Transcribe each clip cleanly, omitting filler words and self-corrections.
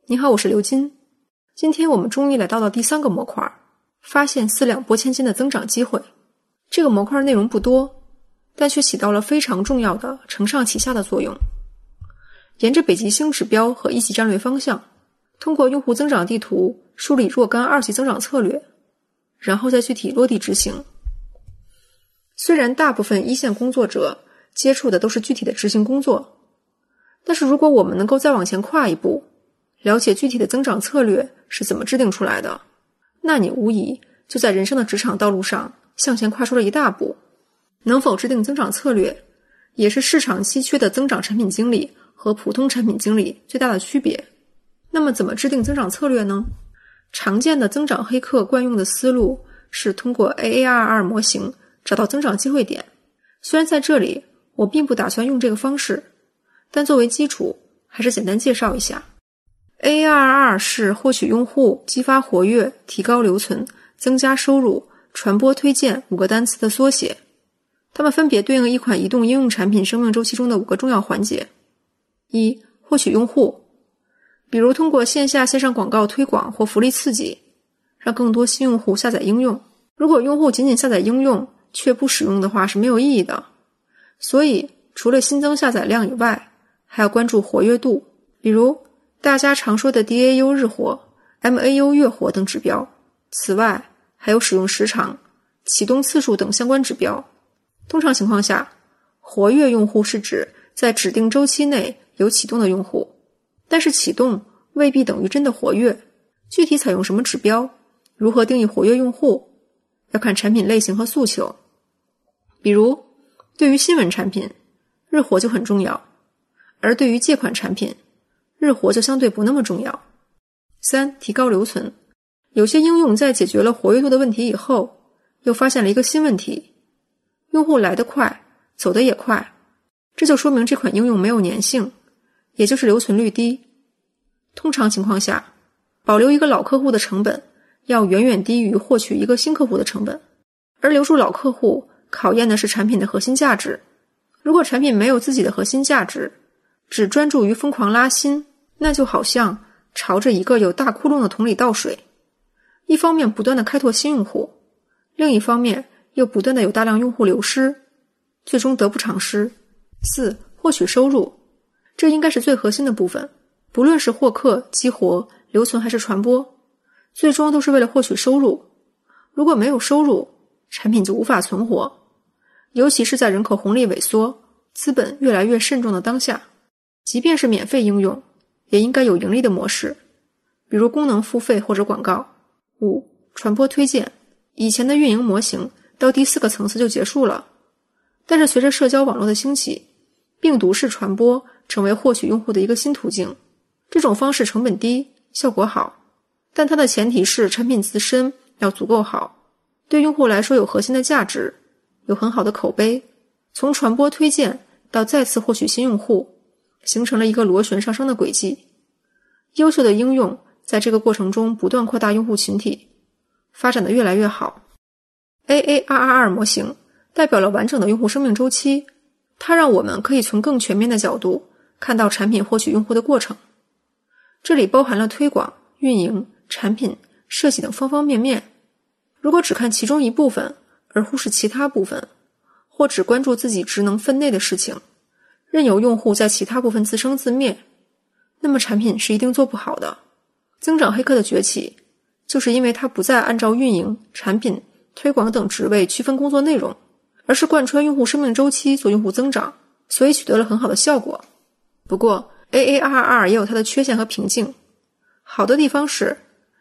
你好，我是刘金。今天我们终于来到了第3个模块，发现4两拨千斤的增长机会。这个模块内容不多，但却起到了非常重要的承上启下的作用。沿着北极星指标和1级战略方向，通过用户增长地图梳理若干2级增长策略，然后再具体落地执行。虽然大部分一线工作者接触的都是具体的执行工作，但是如果我们能够再往前跨一步，了解具体的增长策略是怎么制定出来的，那你无疑就在人生的职场道路上向前跨出了一大步。能否制定增长策略，也是市场稀缺的增长产品经理和普通产品经理最大的区别。那么怎么制定增长策略呢？常见的增长黑客惯用的思路是通过 AARR 模型找到增长机会点。虽然在这里我并不打算用这个方式，但作为基础还是简单介绍一下。AARR 是获取用户、激发活跃、提高留存、增加收入、传播推荐5个单词的缩写，它们分别对应一款移动应用产品生命周期中的5个重要环节。1. 获取用户，比如通过线下线上广告推广或福利刺激，让更多新用户下载应用。如果用户仅仅下载应用却不使用的话是没有意义的，所以除了新增下载量以外，还要关注活跃度，比如大家常说的 DAU 日活、MAU 月活等指标。此外还有使用时长、启动次数等相关指标。通常情况下，活跃用户是指在指定周期内有启动的用户，但是启动未必等于真的活跃。具体采用什么指标，如何定义活跃用户，要看产品类型和诉求。比如对于新闻产品，日活就很重要，而对于借款产品，日活就相对不那么重要。3. 提高留存，有些应用在解决了活跃度的问题以后，又发现了一个新问题，用户来得快，走得也快，这就说明这款应用没有粘性，也就是留存率低。通常情况下，保留一个老客户的成本要远远低于获取一个新客户的成本，而留住老客户考验的是产品的核心价值。如果产品没有自己的核心价值，只专注于疯狂拉新，那就好像朝着一个有大窟窿的桶里倒水，一方面不断的开拓新用户，另一方面又不断的有大量用户流失，最终得不偿失。4. 获取收入，这应该是最核心的部分，不论是获客、激活、留存还是传播，最终都是为了获取收入。如果没有收入，产品就无法存活，尤其是在人口红利萎缩、资本越来越慎重的当下，即便是免费应用，也应该有盈利的模式，比如功能付费或者广告。5. 传播推荐，以前的运营模型到第4个层次就结束了，但是随着社交网络的兴起，病毒式传播成为获取用户的一个新途径。这种方式成本低，效果好，但它的前提是产品自身要足够好，对用户来说有核心的价值，有很好的口碑，从传播推荐到再次获取新用户，形成了一个螺旋上升的轨迹。优秀的应用在这个过程中不断扩大用户群体，发展得越来越好。AARR 模型代表了完整的用户生命周期，它让我们可以从更全面的角度看到产品获取用户的过程。这里包含了推广、运营、产品、设计等方方面面。如果只看其中一部分，而忽视其他部分，或只关注自己职能分内的事情，任由用户在其他部分自生自灭，那么产品是一定做不好的。增长黑客的崛起，就是因为它不再按照运营、产品、推广等职位区分工作内容，而是贯穿用户生命周期做用户增长，所以取得了很好的效果。不过 AARR 也有它的缺陷和瓶颈。好的地方是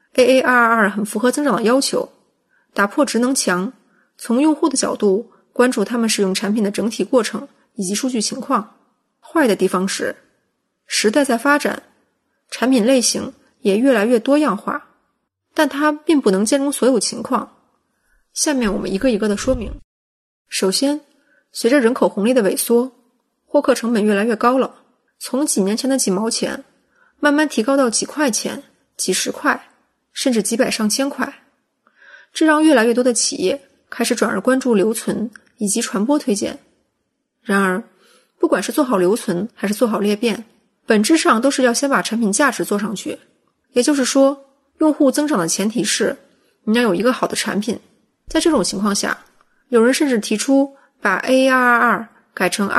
AARR 很符合增长的要求，打破职能墙，从用户的角度关注他们使用产品的整体过程以及数据情况。坏的地方是时代在发展，产品类型也越来越多样化，但它并不能兼容所有情况。下面我们一个一个的说明。首先，随着人口红利的萎缩，获客成本越来越高了，从几年前的几毛钱慢慢提高到几块钱、几十块，甚至几百上千块。这让越来越多的企业开始转而关注留存以及传播推荐。然而，不管是做好留存还是做好裂变，本质上都是要先把产品价值做上去。 也就是说，用户增长的前提是你要有一个好的产品。在这种情况下，有人甚至提出把 AARR 改成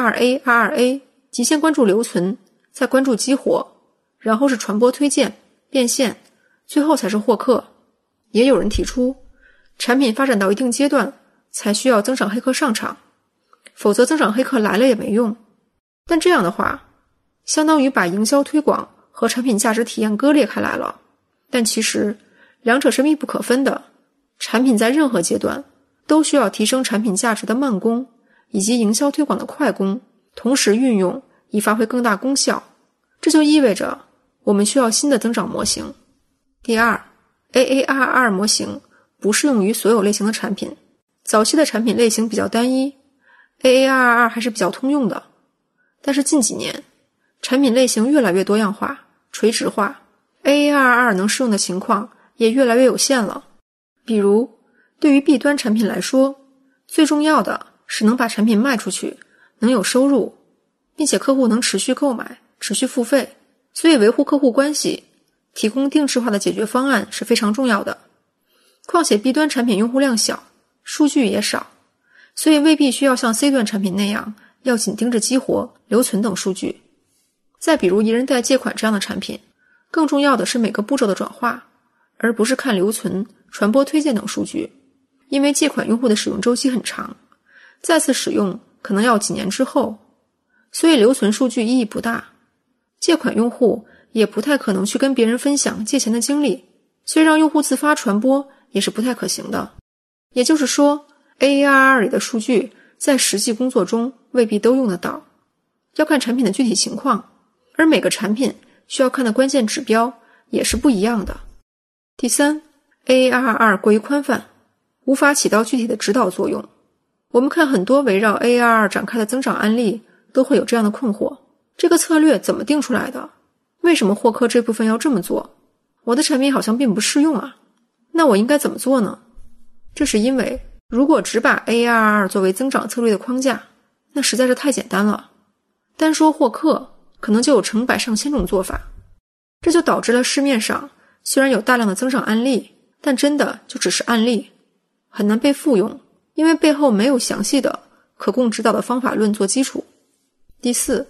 2A，即先关注留存，再关注激活，然后是传播推荐、变现，最后才是获客。也有人提出，产品发展到一定阶段才需要增长黑客上场，否则增长黑客来了也没用。但这样的话，相当于把营销推广和产品价值体验割裂开来了。但其实两者是密不可分的，产品在任何阶段都需要提升产品价值的慢功以及营销推广的快功同时运用，以发挥更大功效。这就意味着我们需要新的增长模型。第二， AARR 模型不适用于所有类型的产品。早期的产品类型比较单一， AARR 还是比较通用的。但是近几年，产品类型越来越多样化、垂直化， AARR 能适用的情况也越来越有限了。比如，对于 B 端产品来说，最重要的是能把产品卖出去，能有收入，并且客户能持续购买、持续付费。所以维护客户关系，提供定制化的解决方案是非常重要的。况且 B 端产品用户量小，数据也少，所以未必需要像 C 端产品那样要紧盯着激活、留存等数据。再比如一人贷借款这样的产品，更重要的是每个步骤的转化，而不是看留存、传播推荐等数据。因为借款用户的使用周期很长，再次使用可能要几年之后，所以留存数据意义不大。借款用户也不太可能去跟别人分享借钱的经历，所以让用户自发传播也是不太可行的。也就是说， AARR 里的数据在实际工作中未必都用得到，要看产品的具体情况，而每个产品需要看的关键指标也是不一样的。第三， AARR 过于宽泛，无法起到具体的指导作用。我们看很多围绕 AARR 展开的增长案例，都会有这样的困惑：这个策略怎么定出来的？为什么获客这部分要这么做？我的产品好像并不适用啊，那我应该怎么做呢？这是因为，如果只把 AARR 作为增长策略的框架，那实在是太简单了。单说获客，可能就有成百上千种做法，这就导致了市面上虽然有大量的增长案例，但真的就只是案例，很难被复用，因为背后没有详细的可供指导的方法论做基础。第四，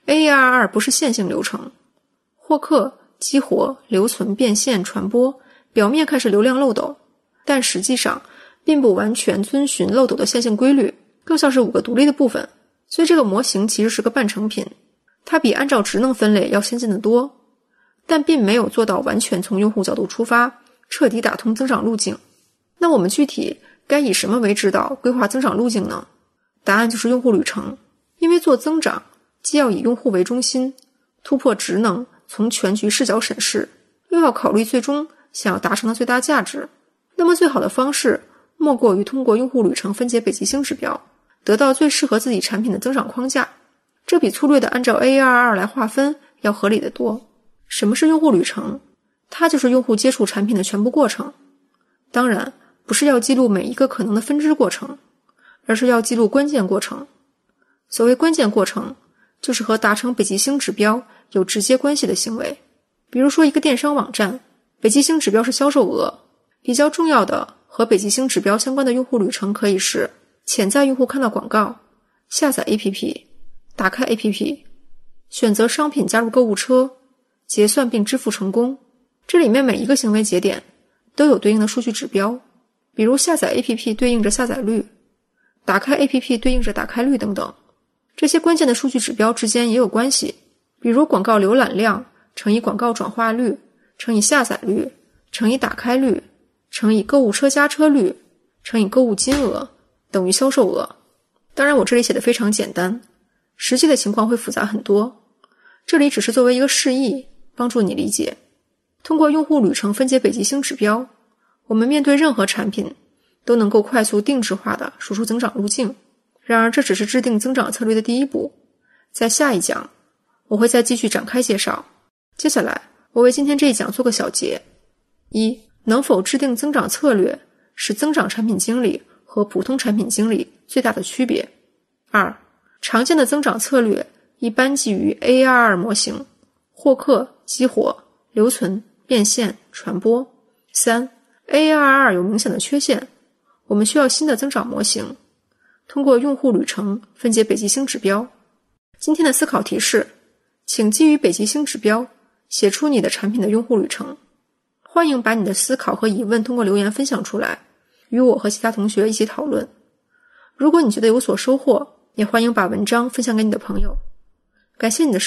AARR 不是线性流程，获客、激活、留存、变现、传播，表面看是流量漏斗，但实际上并不完全遵循漏斗的线性规律，更像是5个独立的部分。所以这个模型其实是个半成品，它比按照职能分类要先进得多，但并没有做到完全从用户角度出发，彻底打通增长路径。那我们具体该以什么为指导规划增长路径呢？答案就是用户旅程。因为做增长既要以用户为中心，突破职能，从全局视角审视，又要考虑最终想要达成的最大价值。那么最好的方式莫过于通过用户旅程分解北极星指标，得到最适合自己产品的增长框架。这比粗略的按照 AARR 来划分要合理得多。什么是用户旅程？它就是用户接触产品的全部过程。当然不是要记录每一个可能的分支过程，而是要记录关键过程。所谓关键过程，就是和达成北极星指标有直接关系的行为。比如说一个电商网站，北极星指标是销售额，比较重要的和北极星指标相关的用户旅程可以是潜在用户看到广告、下载 APP、打开 APP、选择商品加入购物车、结算并支付成功。这里面每一个行为节点都有对应的数据指标，比如下载 APP 对应着下载率，打开 APP 对应着打开率等等。这些关键的数据指标之间也有关系，比如广告浏览量乘以广告转化率乘以下载率乘以打开率乘以购物车加车率乘以购物金额等于销售额。当然我这里写的非常简单，实际的情况会复杂很多，这里只是作为一个示意，帮助你理解。通过用户旅程分解北极星指标，我们面对任何产品都能够快速定制化的输出增长路径。然而这只是制定增长策略的第一步，在下一讲我会再继续展开介绍。接下来我为今天这一讲做个小结。一、能否制定增长策略是增长产品经理和普通产品经理最大的区别。二、常见的增长策略一般基于 AARR 模型，获客、激活、留存、 变现、传播。3. ARR 有明显的缺陷，我们需要新的增长模型，通过用户旅程分解北极星指标。今天的思考题是，请基于北极星指标写出你的产品的用户旅程。欢迎把你的思考和疑问通过留言分享出来，与我和其他同学一起讨论。如果你觉得有所收获，也欢迎把文章分享给你的朋友。感谢你的